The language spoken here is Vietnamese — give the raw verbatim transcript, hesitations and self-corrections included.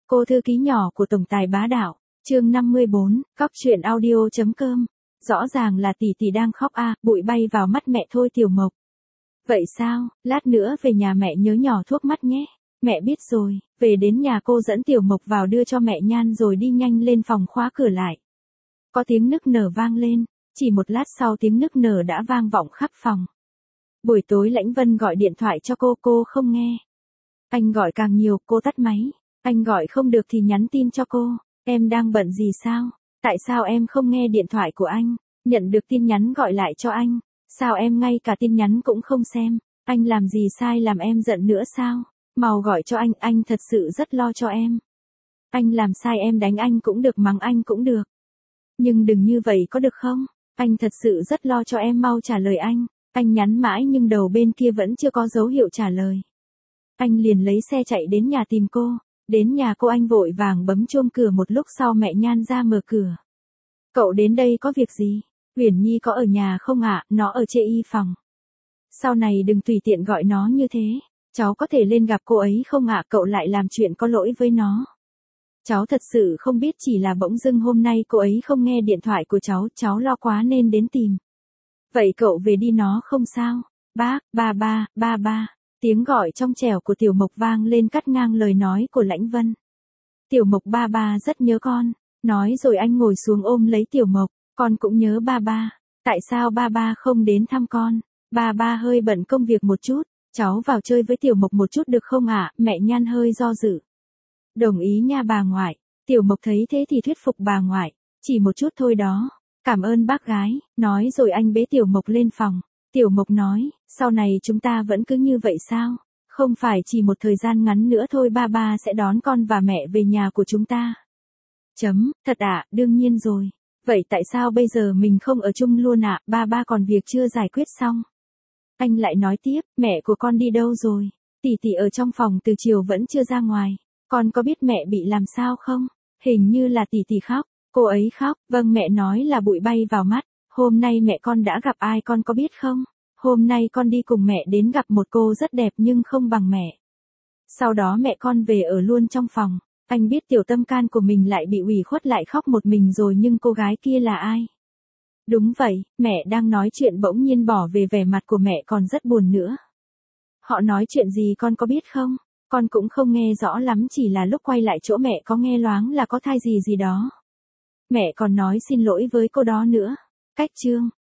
Cô thư ký nhỏ của tổng tài bá đạo, chương năm mươi bốn, cóc truyện audio.com. Rõ ràng là tỷ tỷ đang khóc a, à, bụi bay vào mắt mẹ thôi Tiểu Mộc. Vậy sao, lát nữa về nhà mẹ nhớ nhỏ thuốc mắt nhé. Mẹ biết rồi, về đến nhà cô dẫn Tiểu Mộc vào đưa cho mẹ nhan rồi đi nhanh lên phòng khóa cửa lại. Có tiếng nức nở vang lên, chỉ một lát sau tiếng nức nở đã vang vọng khắp phòng. Buổi tối Lãnh Vân gọi điện thoại cho cô, cô không nghe. Anh gọi càng nhiều, cô tắt máy. Anh gọi không được thì nhắn tin cho cô, em đang bận gì sao? Tại sao em không nghe điện thoại của anh? Nhận được tin nhắn gọi lại cho anh, sao em ngay cả tin nhắn cũng không xem? Anh làm gì sai làm em giận nữa sao? Mau gọi cho anh, anh thật sự rất lo cho em. Anh làm sai em đánh anh cũng được, mắng anh cũng được. Nhưng đừng như vậy có được không? Anh thật sự rất lo cho em, mau trả lời anh. Anh nhắn mãi nhưng đầu bên kia vẫn chưa có dấu hiệu trả lời. Anh liền lấy xe chạy đến nhà tìm cô. Đến nhà cô anh vội vàng bấm chuông cửa, một lúc sau mẹ Nhan ra mở cửa. Cậu đến đây có việc gì? Uyển Nhi có ở nhà không ạ? À? Nó ở chê y phòng. Sau này đừng tùy tiện gọi nó như thế. Cháu có thể lên gặp cô ấy không ạ? À? Cậu lại làm chuyện có lỗi với nó. Cháu thật sự không biết, chỉ là bỗng dưng hôm nay cô ấy không nghe điện thoại của cháu, cháu lo quá nên đến tìm. Vậy cậu về đi, nó không sao. Bác, ba ba, ba ba. Tiếng gọi trong trẻo của Tiểu Mộc vang lên cắt ngang lời nói của Lãnh Vân. Tiểu Mộc, ba ba rất nhớ con. Nói rồi anh ngồi xuống ôm lấy Tiểu Mộc. Con cũng nhớ ba ba. Tại sao ba ba không đến thăm con? Ba ba hơi bận công việc một chút. Cháu vào chơi với Tiểu Mộc một chút được không ạ? À? Mẹ Nhan hơi do dự. Đồng ý nha bà ngoại. Tiểu Mộc thấy thế thì thuyết phục bà ngoại. Chỉ một chút thôi đó. Cảm ơn bác gái. Nói rồi anh bế Tiểu Mộc lên phòng. Tiểu Mộc nói, sau này chúng ta vẫn cứ như vậy sao? Không phải chỉ một thời gian ngắn nữa thôi ba ba sẽ đón con và mẹ về nhà của chúng ta. Chấm, thật ạ, à, đương nhiên rồi. Vậy tại sao bây giờ mình không ở chung luôn ạ? À? Ba ba còn việc chưa giải quyết xong. Anh lại nói tiếp, mẹ của con đi đâu rồi? Tỷ tỷ ở trong phòng từ chiều vẫn chưa ra ngoài. Con có biết mẹ bị làm sao không? Hình như là tỷ tỷ khóc. Cô ấy khóc, vâng, mẹ nói là bụi bay vào mắt. Hôm nay mẹ con đã gặp ai con có biết không? Hôm nay con đi cùng mẹ đến gặp một cô rất đẹp nhưng không bằng mẹ. Sau đó mẹ con về ở luôn trong phòng. Anh biết tiểu tâm can của mình lại bị ủy khuất, lại khóc một mình rồi, nhưng cô gái kia là ai? Đúng vậy, mẹ đang nói chuyện bỗng nhiên bỏ về, vẻ mặt của mẹ còn rất buồn nữa. Họ nói chuyện gì con có biết không? Con cũng không nghe rõ lắm, chỉ là lúc quay lại chỗ mẹ có nghe loáng là có thai gì gì đó. Mẹ còn nói xin lỗi với cô đó nữa. Cách chương.